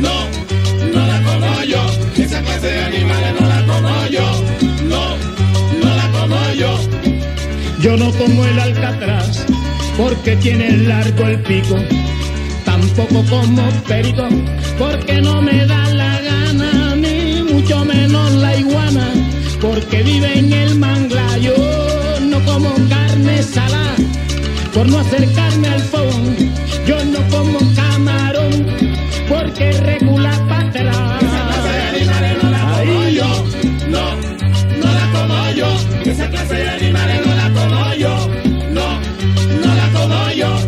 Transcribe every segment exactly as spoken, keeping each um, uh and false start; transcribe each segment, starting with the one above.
no, no la como yo. Esa clase de animales no la como yo. No, no la como yo. Yo no como el alcatraz porque tiene largo el pico. Tampoco como perico porque no me da la gana, ni mucho menos la iguana porque vive en el manglar. Yo no como carne salada por no acercarme al fogón. Yo no como camarón porque regula para atrás. Esa clase de animales no la como yo. No, no la como yo. Esa clase de animales no la como yo. No, no la como yo.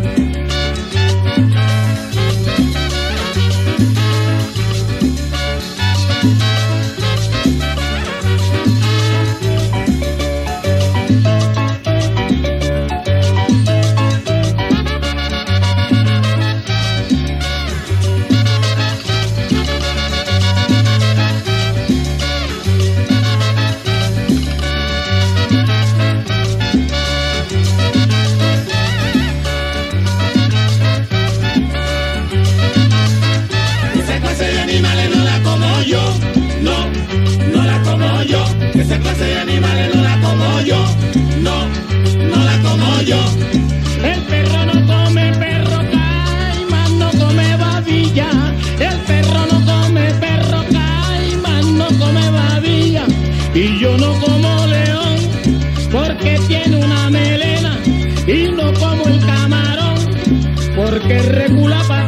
Esa clase de animales no la como yo. No, no la como yo. El perro no come perro caimán, no come babilla. El perro no come perro caimán, no come babilla. Y yo no como león porque tiene una melena. Y no como el camarón porque regula para